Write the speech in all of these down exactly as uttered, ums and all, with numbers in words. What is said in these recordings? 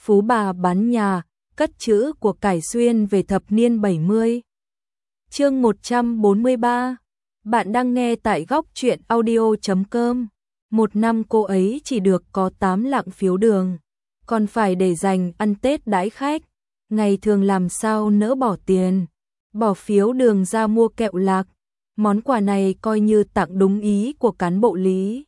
Phú bà bán nhà, cất trữ của cải xuyên về thập niên bảy mươi. Chương một trăm bốn mươi ba. Bạn đang nghe tại góc truyện audio chấm com. Một năm cô ấy chỉ được có tám lạng phiếu đường, còn phải để dành ăn Tết đãi khách. Ngày thường làm sao nỡ bỏ tiền, bỏ phiếu đường ra mua kẹo lạc. Món quà này coi như tặng đúng ý của cán bộ lý.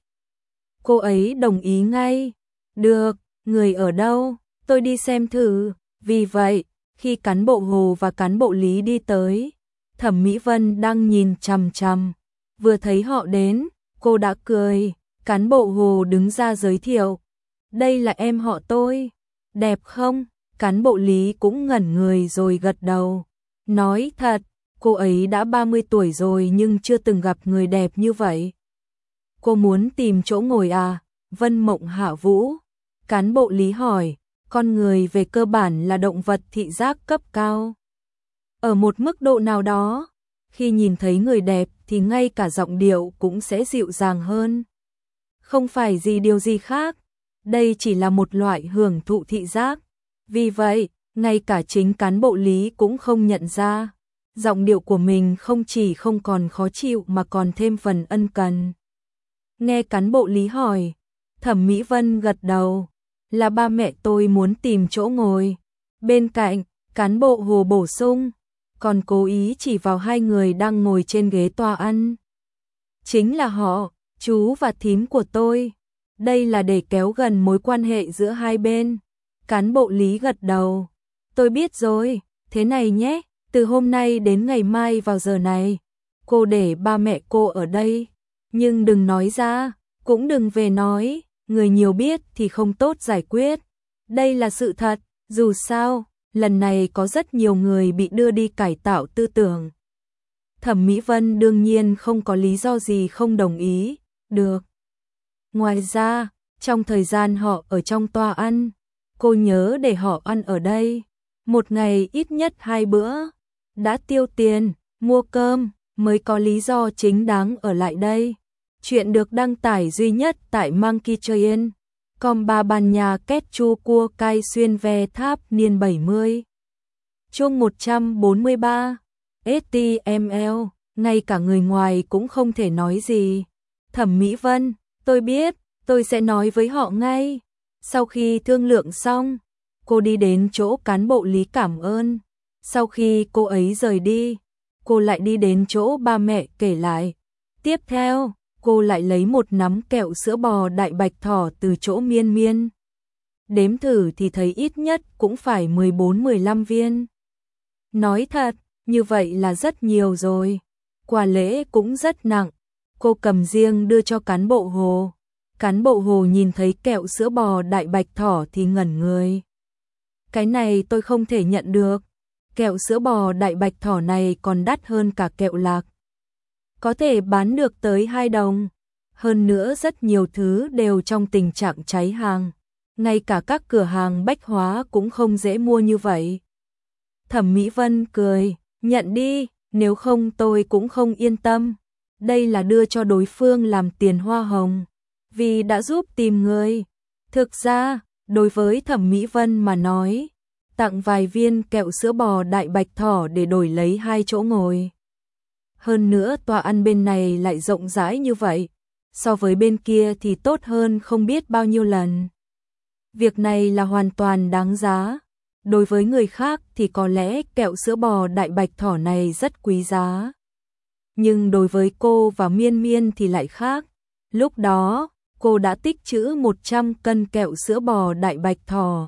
Cô ấy đồng ý ngay. Được, người ở đâu? Tôi đi xem thử. Vì vậy, khi cán bộ Hồ và cán bộ Lý đi tới, Thẩm Mỹ Vân đang nhìn chằm chằm. Vừa thấy họ đến, cô đã cười. Cán bộ Hồ đứng ra giới thiệu. Đây là em họ tôi. Đẹp không? Cán bộ Lý cũng ngẩn người rồi gật đầu. Nói thật, cô ấy đã ba mươi tuổi rồi nhưng chưa từng gặp người đẹp như vậy. Cô muốn tìm chỗ ngồi à? Vân Mộng Hạ Vũ. Cán bộ Lý hỏi, con người về cơ bản là động vật thị giác cấp cao. Ở một mức độ nào đó, khi nhìn thấy người đẹp thì ngay cả giọng điệu cũng sẽ dịu dàng hơn. Không phải gì điều gì khác, đây chỉ là một loại hưởng thụ thị giác. Vì vậy, ngay cả chính cán bộ Lý cũng không nhận ra. Giọng điệu của mình không chỉ không còn khó chịu mà còn thêm phần ân cần. Nghe cán bộ Lý hỏi, Thẩm Mỹ Vân gật đầu. Là ba mẹ tôi muốn tìm chỗ ngồi. Bên cạnh, cán bộ Hồ bổ sung, còn cố ý chỉ vào hai người đang ngồi trên ghế tòa ăn. Chính là họ, chú và thím của tôi. Đây là để kéo gần mối quan hệ giữa hai bên. Cán bộ Lý gật đầu. Tôi biết rồi, thế này nhé, từ hôm nay đến ngày mai vào giờ này, cô để ba mẹ cô ở đây. Nhưng đừng nói ra, cũng đừng về nói, người nhiều biết thì không tốt giải quyết. Đây là sự thật, dù sao, lần này có rất nhiều người bị đưa đi cải tạo tư tưởng. Thẩm Mỹ Vân đương nhiên không có lý do gì không đồng ý, được. Ngoài ra, trong thời gian họ ở trong tòa ăn, cô nhớ để họ ăn ở đây, một ngày ít nhất hai bữa. Đã tiêu tiền, mua cơm, mới có lý do chính đáng ở lại đây. Chuyện được đăng tải duy nhất tại Monkey Train. Com ba bàn nhà kết chu cua cay xuyên ve tháp niên bảy mươi. Chương một trăm bốn mươi ba. ét tê em lờ, ngay cả người ngoài cũng không thể nói gì. Thẩm Mỹ Vân, tôi biết, tôi sẽ nói với họ ngay. Sau khi thương lượng xong, cô đi đến chỗ cán bộ Lý cảm ơn. Sau khi cô ấy rời đi, cô lại đi đến chỗ ba mẹ kể lại. Tiếp theo, cô lại lấy một nắm kẹo sữa bò đại bạch thỏ từ chỗ Miên Miên. Đếm thử thì thấy ít nhất cũng phải mười bốn mười lăm viên. Nói thật, như vậy là rất nhiều rồi. Quà lễ cũng rất nặng. Cô cầm riêng đưa cho cán bộ Hồ. Cán bộ Hồ nhìn thấy kẹo sữa bò đại bạch thỏ thì ngẩn người. Cái này tôi không thể nhận được. Kẹo sữa bò đại bạch thỏ này còn đắt hơn cả kẹo lạc. Có thể bán được tới hai đồng. Hơn nữa rất nhiều thứ đều trong tình trạng cháy hàng. Ngay cả các cửa hàng bách hóa cũng không dễ mua như vậy. Thẩm Mỹ Vân cười, nhận đi, nếu không tôi cũng không yên tâm. Đây là đưa cho đối phương làm tiền hoa hồng, vì đã giúp tìm người. Thực ra, đối với Thẩm Mỹ Vân mà nói, tặng vài viên kẹo sữa bò đại bạch thỏ để đổi lấy hai chỗ ngồi. Hơn nữa tòa ăn bên này lại rộng rãi như vậy, so với bên kia thì tốt hơn không biết bao nhiêu lần. Việc này là hoàn toàn đáng giá. Đối với người khác thì có lẽ kẹo sữa bò đại bạch thỏ này rất quý giá. Nhưng đối với cô và Miên Miên thì lại khác. Lúc đó, cô đã tích trữ một trăm cân kẹo sữa bò đại bạch thỏ.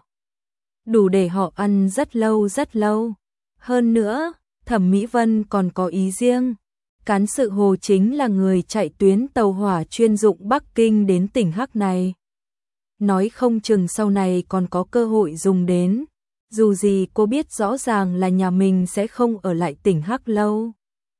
Đủ để họ ăn rất lâu rất lâu. Hơn nữa, Thẩm Mỹ Vân còn có ý riêng. Cán sự Hồ chính là người chạy tuyến tàu hỏa chuyên dụng Bắc Kinh đến tỉnh Hắc này. Nói không chừng sau này còn có cơ hội dùng đến. Dù gì cô biết rõ ràng là nhà mình sẽ không ở lại tỉnh Hắc lâu.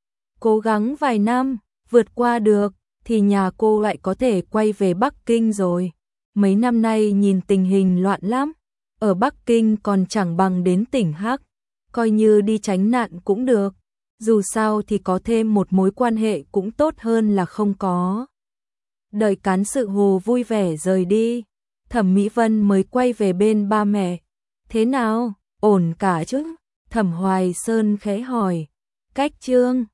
Cố gắng vài năm, vượt qua được, thì nhà cô lại có thể quay về Bắc Kinh rồi. Mấy năm nay nhìn tình hình loạn lắm. Ở Bắc Kinh còn chẳng bằng đến tỉnh Hắc. Coi như đi tránh nạn cũng được. Dù sao thì có thêm một mối quan hệ cũng tốt hơn là không có. Đợi cán sự Hồ vui vẻ rời đi, Thẩm Mỹ Vân mới quay về bên ba mẹ. Thế nào, ổn cả chứ? Thẩm Hoài Sơn khẽ hỏi. Cách Trương